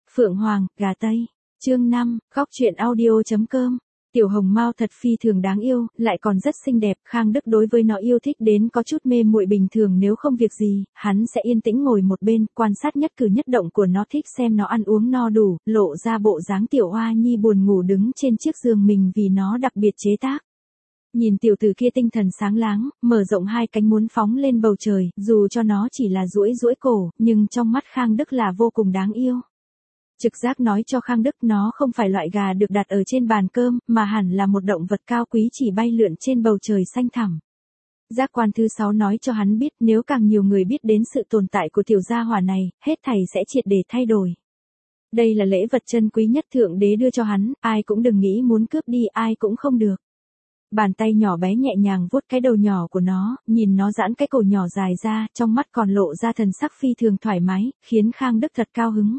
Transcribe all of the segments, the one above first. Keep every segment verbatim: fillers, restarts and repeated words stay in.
Phượng Hoàng, Gà Tây. Chương năm, góc truyện audio chấm com. Tiểu hồng mao thật phi thường đáng yêu, lại còn rất xinh đẹp, Khang Đức đối với nó yêu thích đến có chút mê muội bình thường, nếu không việc gì, hắn sẽ yên tĩnh ngồi một bên, quan sát nhất cử nhất động của nó, thích xem nó ăn uống no đủ, lộ ra bộ dáng tiểu oa nhi buồn ngủ đứng trên chiếc giường mình vì nó đặc biệt chế tác. Nhìn tiểu tử kia tinh thần sáng láng, mở rộng hai cánh muốn phóng lên bầu trời, dù cho nó chỉ là duỗi duỗi cổ, nhưng trong mắt Khang Đức là vô cùng đáng yêu. Trực giác nói cho Khang Đức nó không phải loại gà được đặt ở trên bàn cơm, mà hẳn là một động vật cao quý chỉ bay lượn trên bầu trời xanh thẳm. Giác quan thứ sáu nói cho hắn biết nếu càng nhiều người biết đến sự tồn tại của tiểu gia hỏa này, hết thảy sẽ triệt để thay đổi. Đây là lễ vật chân quý nhất Thượng Đế đưa cho hắn, ai cũng đừng nghĩ muốn cướp đi, ai cũng không được. Bàn tay nhỏ bé nhẹ nhàng vuốt cái đầu nhỏ của nó, nhìn nó giãn cái cổ nhỏ dài ra, trong mắt còn lộ ra thần sắc phi thường thoải mái, khiến Khang Đức thật cao hứng.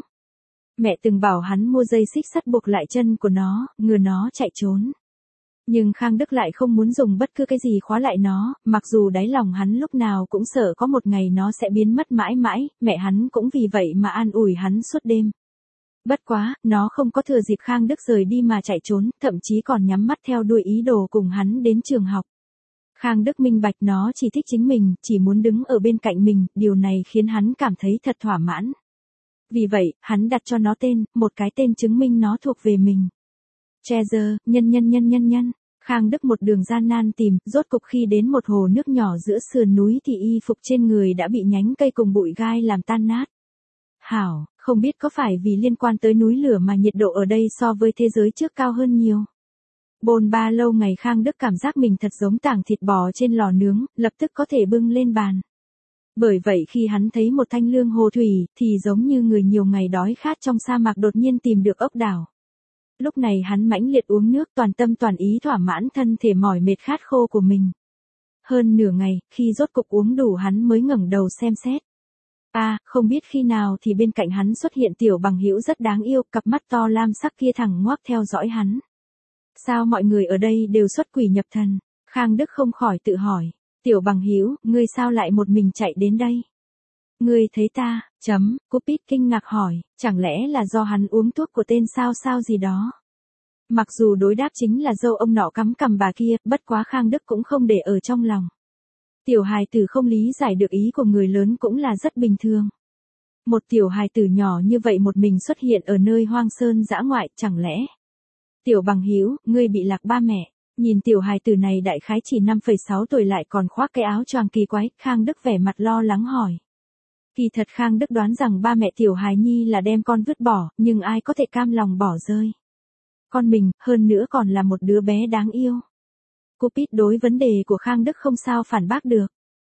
Mẹ từng bảo hắn mua dây xích sắt buộc lại chân của nó, ngừa nó chạy trốn. Nhưng Khang Đức lại không muốn dùng bất cứ cái gì khóa lại nó, mặc dù đáy lòng hắn lúc nào cũng sợ có một ngày nó sẽ biến mất mãi mãi, mẹ hắn cũng vì vậy mà an ủi hắn suốt đêm. Bất quá, nó không có thừa dịp Khang Đức rời đi mà chạy trốn, thậm chí còn nhắm mắt theo đuôi ý đồ cùng hắn đến trường học. Khang Đức minh bạch nó chỉ thích chính mình, chỉ muốn đứng ở bên cạnh mình, điều này khiến hắn cảm thấy thật thỏa mãn. Vì vậy, hắn đặt cho nó tên, một cái tên chứng minh nó thuộc về mình. Treasure, nhân nhân nhân nhân nhân. Khang Đức một đường gian nan tìm, rốt cục khi đến một hồ nước nhỏ giữa sườn núi thì y phục trên người đã bị nhánh cây cùng bụi gai làm tan nát. Hảo, không biết có phải vì liên quan tới núi lửa mà nhiệt độ ở đây so với thế giới trước cao hơn nhiều. Bồn ba lâu ngày Khang Đức cảm giác mình thật giống tảng thịt bò trên lò nướng, lập tức có thể bưng lên bàn. Bởi vậy khi hắn thấy một thanh lương hồ thủy, thì giống như người nhiều ngày đói khát trong sa mạc đột nhiên tìm được ốc đảo. Lúc này hắn mãnh liệt uống nước, toàn tâm toàn ý thỏa mãn thân thể mỏi mệt khát khô của mình. Hơn nửa ngày, khi rốt cục uống đủ hắn mới ngẩng đầu xem xét. À, không biết khi nào thì bên cạnh hắn xuất hiện tiểu bằng hữu rất đáng yêu, cặp mắt to lam sắc kia thẳng ngoác theo dõi hắn. Sao mọi người ở đây đều xuất quỷ nhập thần? Khang Đức không khỏi tự hỏi. Tiểu bằng hữu, ngươi sao lại một mình chạy đến đây? Ngươi thấy ta, chấm, Cupid kinh ngạc hỏi, chẳng lẽ là do hắn uống thuốc của tên sao sao gì đó? Mặc dù đối đáp chính là dâu ông nọ cắm cằm bà kia, bất quá Khang Đức cũng không để ở trong lòng. Tiểu hài tử không lý giải được ý của người lớn cũng là rất bình thường. Một tiểu hài tử nhỏ như vậy một mình xuất hiện ở nơi hoang sơn dã ngoại, chẳng lẽ? Tiểu bằng hữu, ngươi bị lạc ba mẹ. Nhìn tiểu hài tử này đại khái chỉ năm phẩy sáu tuổi lại còn khoác cái áo choàng kỳ quái, Khang Đức vẻ mặt lo lắng hỏi. Kỳ thật Khang Đức đoán rằng ba mẹ tiểu hài nhi là đem con vứt bỏ, nhưng ai có thể cam lòng bỏ rơi. Con mình, hơn nữa còn là một đứa bé đáng yêu. Cupid đối vấn đề của Khang Đức không sao phản bác được.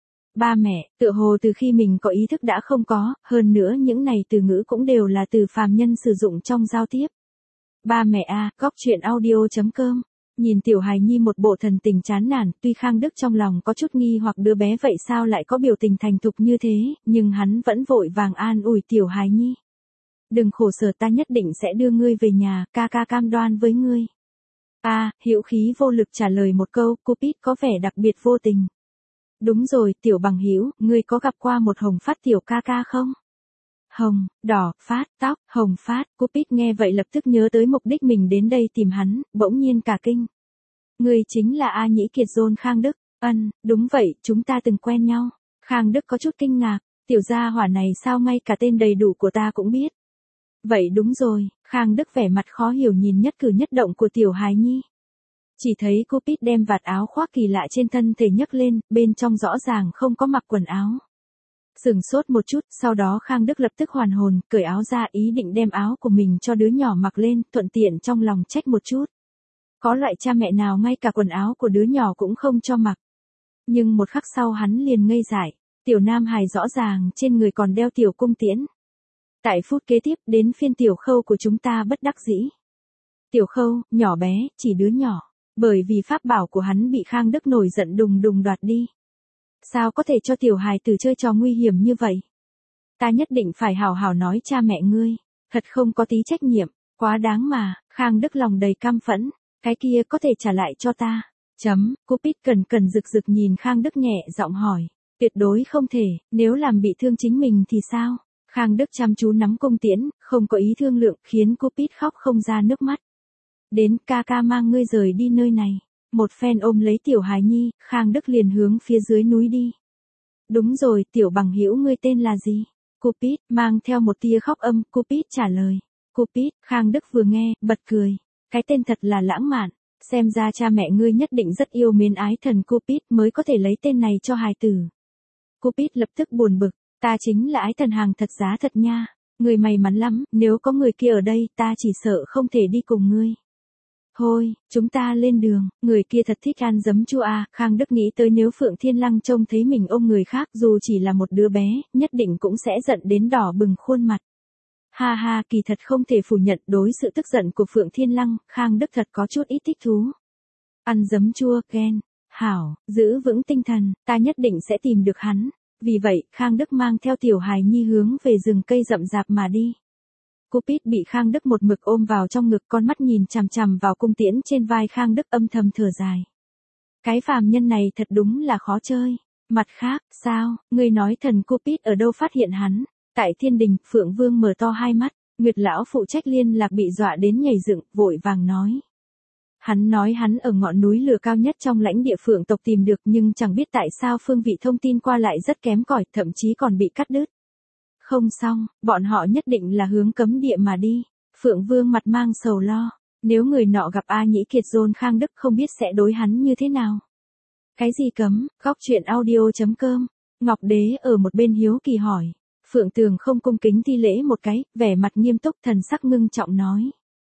Ba mẹ, tựa hồ từ khi mình có ý thức đã không có, hơn nữa những này từ ngữ cũng đều là từ phàm nhân sử dụng trong giao tiếp. Ba mẹ a, góc truyện audio chấm com. Nhìn tiểu hài nhi một bộ thần tình chán nản, tuy Khang Đức trong lòng có chút nghi hoặc đứa bé vậy sao lại có biểu tình thành thục như thế, nhưng hắn vẫn vội vàng an ủi tiểu hài nhi. Đừng khổ sở, ta nhất định sẽ đưa ngươi về nhà, ca ca cam đoan với ngươi. À, hữu khí vô lực trả lời một câu, Cupid có vẻ đặc biệt vô tình. Đúng rồi, tiểu bằng hữu, ngươi có gặp qua một hồng phát tiểu ca ca không? Hồng, đỏ, phát, tóc, hồng phát, Cupid nghe vậy lập tức nhớ tới mục đích mình đến đây tìm hắn, bỗng nhiên cả kinh. Ngươi chính là A Nhĩ Kiệt John Khang Đức, ân, đúng vậy, chúng ta từng quen nhau. Khang Đức có chút kinh ngạc, tiểu gia hỏa này sao ngay cả tên đầy đủ của ta cũng biết. Vậy đúng rồi, Khang Đức vẻ mặt khó hiểu nhìn nhất cử nhất động của tiểu hài nhi. Chỉ thấy Cupid đem vạt áo khoác kỳ lạ trên thân thể nhấc lên, bên trong rõ ràng không có mặc quần áo. Sừng sốt một chút, sau đó Khang Đức lập tức hoàn hồn, cởi áo ra ý định đem áo của mình cho đứa nhỏ mặc lên, thuận tiện trong lòng trách một chút. Có loại cha mẹ nào ngay cả quần áo của đứa nhỏ cũng không cho mặc. Nhưng một khắc sau hắn liền ngây dại, tiểu nam hài rõ ràng trên người còn đeo tiểu cung tiễn. Tại phút kế tiếp đến phiên tiểu khâu của chúng ta bất đắc dĩ. Tiểu khâu, nhỏ bé, chỉ đứa nhỏ, bởi vì pháp bảo của hắn bị Khang Đức nổi giận đùng đùng đoạt đi. Sao có thể cho tiểu hài tử chơi trò nguy hiểm như vậy? Ta nhất định phải hào hào nói cha mẹ ngươi, thật không có tí trách nhiệm, quá đáng mà, Khang Đức lòng đầy căm phẫn, cái kia có thể trả lại cho ta. Chấm, Cupid cần cần rực rực nhìn Khang Đức nhẹ giọng hỏi, tuyệt đối không thể, nếu làm bị thương chính mình thì sao? Khang Đức chăm chú nắm cung tiễn, không có ý thương lượng, khiến Cupid khóc không ra nước mắt. Đến, ca ca mang ngươi rời đi nơi này. Một phen ôm lấy tiểu hài nhi, Khang Đức liền hướng phía dưới núi đi. Đúng rồi, tiểu bằng hữu ngươi tên là gì? Cupid, mang theo một tia khóc âm, Cupid trả lời. Cupid, Khang Đức vừa nghe, bật cười. Cái tên thật là lãng mạn, xem ra cha mẹ ngươi nhất định rất yêu mến ái thần Cupid mới có thể lấy tên này cho hài tử. Cupid lập tức buồn bực, ta chính là ái thần hàng thật giá thật nha, người may mắn lắm, nếu có người kia ở đây ta chỉ sợ không thể đi cùng ngươi. Thôi, chúng ta lên đường, người kia thật thích ăn giấm chua à, Khang Đức nghĩ tới nếu Phượng Thiên Lăng trông thấy mình ôm người khác dù chỉ là một đứa bé, nhất định cũng sẽ giận đến đỏ bừng khuôn mặt. Ha ha, kỳ thật không thể phủ nhận đối sự tức giận của Phượng Thiên Lăng, Khang Đức thật có chút ít thích thú. Ăn giấm chua, ghen, hảo, giữ vững tinh thần, ta nhất định sẽ tìm được hắn. Vì vậy, Khang Đức mang theo tiểu hài nhi hướng về rừng cây rậm rạp mà đi. Cupid bị Khang Đức một mực ôm vào trong ngực, con mắt nhìn chằm chằm vào cung tiễn trên vai Khang Đức, âm thầm thở dài. Cái phàm nhân này thật đúng là khó chơi. Mặt khác, sao, ngươi nói thần Cupid ở đâu phát hiện hắn? Tại thiên đình, Phượng Vương mở to hai mắt, Nguyệt lão phụ trách liên lạc bị dọa đến nhảy dựng, vội vàng nói. Hắn nói hắn ở ngọn núi lửa cao nhất trong lãnh địa Phượng tộc tìm được, nhưng chẳng biết tại sao phương vị thông tin qua lại rất kém cỏi, thậm chí còn bị cắt đứt. Không xong, bọn họ nhất định là hướng cấm địa mà đi. Phượng Vương mặt mang sầu lo, nếu người nọ gặp A Nhĩ Kiệt Dôn Khang Đức không biết sẽ đối hắn như thế nào. Cái gì cấm? Góc truyện audio chấm com. Ngọc Đế ở một bên hiếu kỳ hỏi. Phượng Tường không cung kính thi lễ một cái, vẻ mặt nghiêm túc, thần sắc ngưng trọng nói.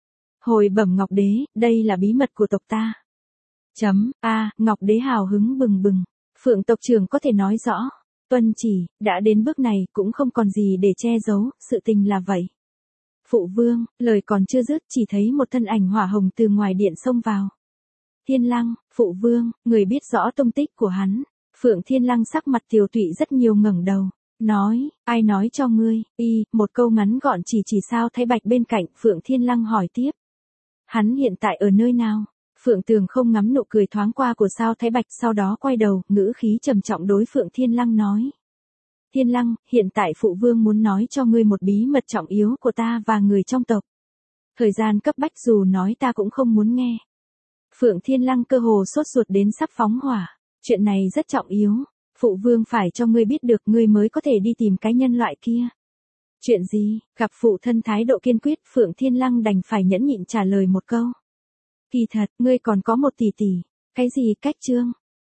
Hồi bẩm Ngọc Đế, đây là bí mật của tộc ta. Chấm, a, Ngọc Đế hào hứng bừng bừng. Phượng tộc trưởng có thể nói rõ. Tuân chỉ, đã đến bước này cũng không còn gì để che giấu, sự tình là vậy. Phụ vương, lời còn chưa dứt chỉ thấy một thân ảnh hỏa hồng từ ngoài điện xông vào. Thiên Lăng, phụ vương, người biết rõ tung tích của hắn. Phượng Thiên Lăng sắc mặt tiều tụy rất nhiều, ngẩng đầu. Nói, ai nói cho ngươi, y, một câu ngắn gọn chỉ chỉ Sao Thái Bạch bên cạnh. Phượng Thiên Lăng hỏi tiếp. Hắn hiện tại ở nơi nào? Phượng Tường không ngắm nụ cười thoáng qua của Sao Thái Bạch, sau đó quay đầu, ngữ khí trầm trọng đối Phượng Thiên Lăng nói. Thiên Lăng, hiện tại phụ vương muốn nói cho ngươi một bí mật trọng yếu của ta và người trong tộc. Thời gian cấp bách dù nói ta cũng không muốn nghe. Phượng Thiên Lăng cơ hồ sốt ruột đến sắp phóng hỏa. Chuyện này rất trọng yếu. Phụ vương phải cho ngươi biết được ngươi mới có thể đi tìm cái nhân loại kia. Chuyện gì? Gặp phụ thân thái độ kiên quyết, Phượng Thiên Lăng đành phải nhẫn nhịn trả lời một câu. Kỳ thật, ngươi còn có một tỷ tỷ. Cái gì cách trương?